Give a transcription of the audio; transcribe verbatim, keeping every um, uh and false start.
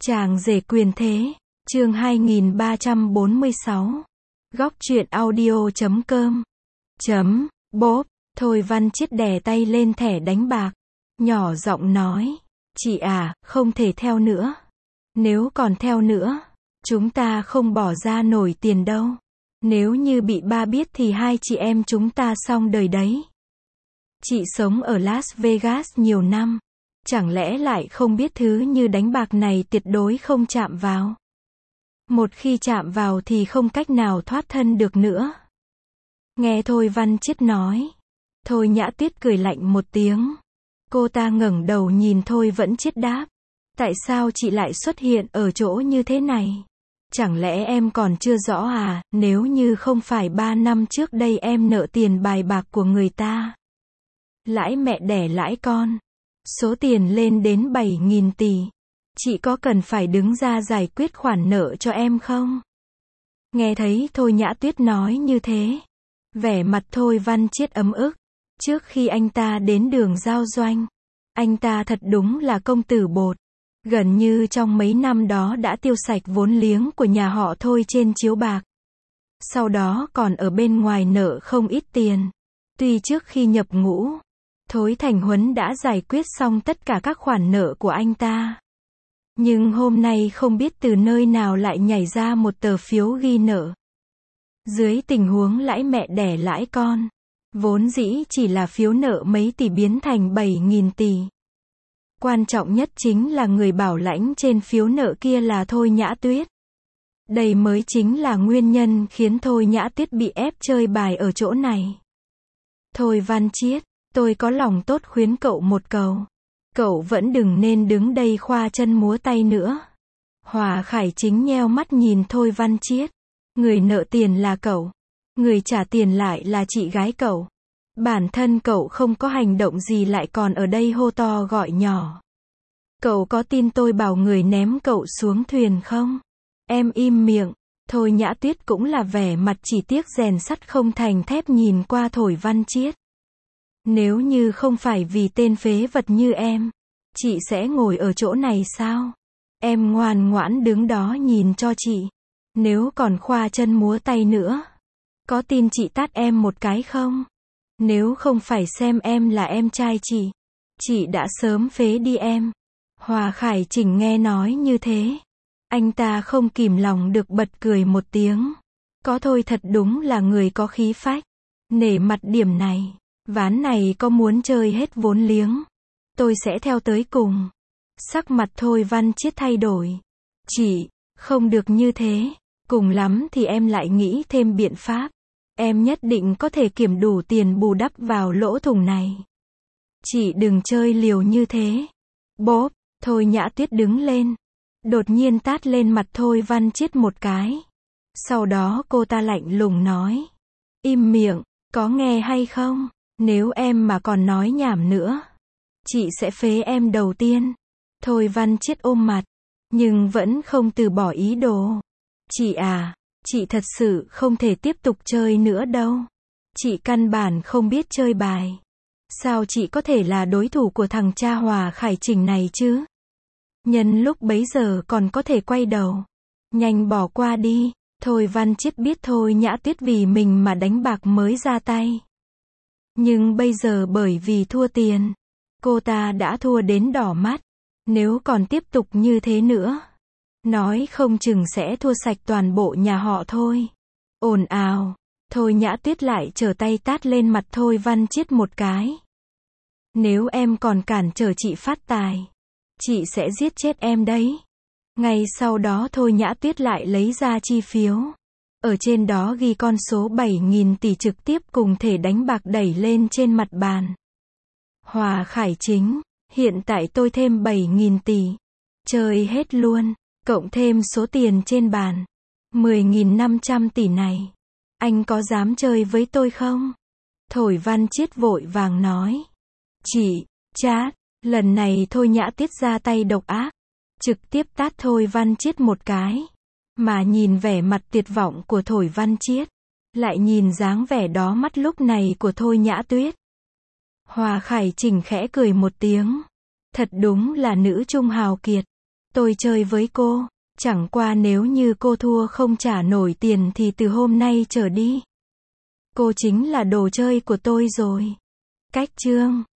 Chàng rể quyền thế, chương hai nghìn ba trăm bốn mươi sáu. Góc truyện audio chấm com. Chấm, bốp, Thôi Văn Chiết đè tay lên thẻ đánh bạc. Nhỏ giọng nói, chị à, không thể theo nữa. Nếu còn theo nữa, chúng ta không bỏ ra nổi tiền đâu. Nếu như bị ba biết thì hai chị em chúng ta xong đời đấy. Chị sống ở Las Vegas nhiều năm. Chẳng lẽ lại không biết thứ như đánh bạc này tuyệt đối không chạm vào. Một khi chạm vào thì không cách nào thoát thân được nữa. Nghe Thôi Văn Chiết nói. Thôi Nhã Tuyết cười lạnh một tiếng. Cô ta ngẩng đầu nhìn Thôi Vẫn Chiết đáp. Tại sao chị lại xuất hiện ở chỗ như thế này? Chẳng lẽ em còn chưa rõ à, nếu như không phải ba năm trước đây em nợ tiền bài bạc của người ta. Lãi mẹ đẻ lãi con. Số tiền lên đến bảy nghìn tỷ. Chị có cần phải đứng ra giải quyết khoản nợ cho em không? Nghe thấy Thôi Nhã Tuyết nói như thế. Vẻ mặt Thôi Văn Chiết ấm ức. Trước khi anh ta đến đường giao doanh, anh ta thật đúng là công tử bột. Gần như trong mấy năm đó đã tiêu sạch vốn liếng của nhà họ Thôi trên chiếu bạc. Sau đó còn ở bên ngoài nợ không ít tiền. Tuy trước khi nhập ngũ, Thối Thành Huấn đã giải quyết xong tất cả các khoản nợ của anh ta. Nhưng hôm nay không biết từ nơi nào lại nhảy ra một tờ phiếu ghi nợ. Dưới tình huống lãi mẹ đẻ lãi con, vốn dĩ chỉ là phiếu nợ mấy tỷ biến thành bảy nghìn tỷ. Quan trọng nhất chính là người bảo lãnh trên phiếu nợ kia là Thôi Nhã Tuyết. Đây mới chính là nguyên nhân khiến Thôi Nhã Tuyết bị ép chơi bài ở chỗ này. Thôi Văn Chiết, tôi có lòng tốt khuyến cậu một câu. Cậu vẫn đừng nên đứng đây khoa chân múa tay nữa. Hòa Khải Chính nheo mắt nhìn Thôi Văn Chiết. Người nợ tiền là cậu. Người trả tiền lại là chị gái cậu. Bản thân cậu không có hành động gì lại còn ở đây hô to gọi nhỏ. Cậu có tin tôi bảo người ném cậu xuống thuyền không? Em im miệng. Thôi Nhã Tuyết cũng là vẻ mặt chỉ tiếc rèn sắt không thành thép nhìn qua Thôi Văn Chiết. Nếu như không phải vì tên phế vật như em, chị sẽ ngồi ở chỗ này sao? Em ngoan ngoãn đứng đó nhìn cho chị. Nếu còn khoa chân múa tay nữa, có tin chị tát em một cái không? Nếu không phải xem em là em trai chị, chị đã sớm phế đi em. Hòa Khải Chỉnh nghe nói như thế, anh ta không kìm lòng được bật cười một tiếng. Có Thôi thật đúng là người có khí phách. Nể mặt điểm này, ván này có muốn chơi hết vốn liếng, tôi sẽ theo tới cùng. Sắc mặt Thôi Văn Chiết thay đổi. Chị, không được như thế. Cùng lắm thì em lại nghĩ thêm biện pháp. Em nhất định có thể kiếm đủ tiền bù đắp vào lỗ thủng này. Chị đừng chơi liều như thế. Bốp, Thôi Nhã Tuyết đứng lên. Đột nhiên tát lên mặt Thôi Văn Chiết một cái. Sau đó cô ta lạnh lùng nói. Im miệng, có nghe hay không? Nếu em mà còn nói nhảm nữa, chị sẽ phế em đầu tiên. Thôi Văn Chiết ôm mặt, nhưng vẫn không từ bỏ ý đồ. Chị à, chị thật sự không thể tiếp tục chơi nữa đâu. Chị căn bản không biết chơi bài. Sao chị có thể là đối thủ của thằng cha Hòa Khải Chỉnh này chứ? Nhân lúc bấy giờ còn có thể quay đầu. Nhanh bỏ qua đi. Thôi Văn Chiết biết Thôi Nhã Tuyết vì mình mà đánh bạc mới ra tay. Nhưng bây giờ bởi vì thua tiền, cô ta đã thua đến đỏ mắt. Nếu còn tiếp tục như thế nữa, nói không chừng sẽ thua sạch toàn bộ nhà họ Thôi. Ồn ào. Thôi Nhã Tuyết lại trở tay tát lên mặt Thôi Văn Chiết một cái. Nếu em còn cản trở chị phát tài, chị sẽ giết chết em đấy. Ngay sau đó Thôi Nhã Tuyết lại lấy ra chi phiếu. Ở trên đó ghi con số bảy nghìn tỷ trực tiếp cùng thể đánh bạc đẩy lên trên mặt bàn. Hòa Khải Chính, hiện tại tôi thêm bảy nghìn tỷ. Chơi hết luôn. Cộng thêm số tiền trên bàn mười nghìn năm trăm tỷ này. Anh có dám chơi với tôi không? Thôi Văn Chiết vội vàng nói. Chị, chát, lần này Thôi Nhã Tuyết ra tay độc ác. Trực tiếp tát Thôi Văn Chiết một cái. Mà nhìn vẻ mặt tuyệt vọng của Thôi Văn Chiết, lại nhìn dáng vẻ đó mắt lúc này của Thôi Nhã Tuyết. Hòa Khải Chỉnh khẽ cười một tiếng. Thật đúng là nữ trung hào kiệt. Tôi chơi với cô. Chẳng qua nếu như cô thua không trả nổi tiền thì từ hôm nay trở đi, cô chính là đồ chơi của tôi rồi. Cách chương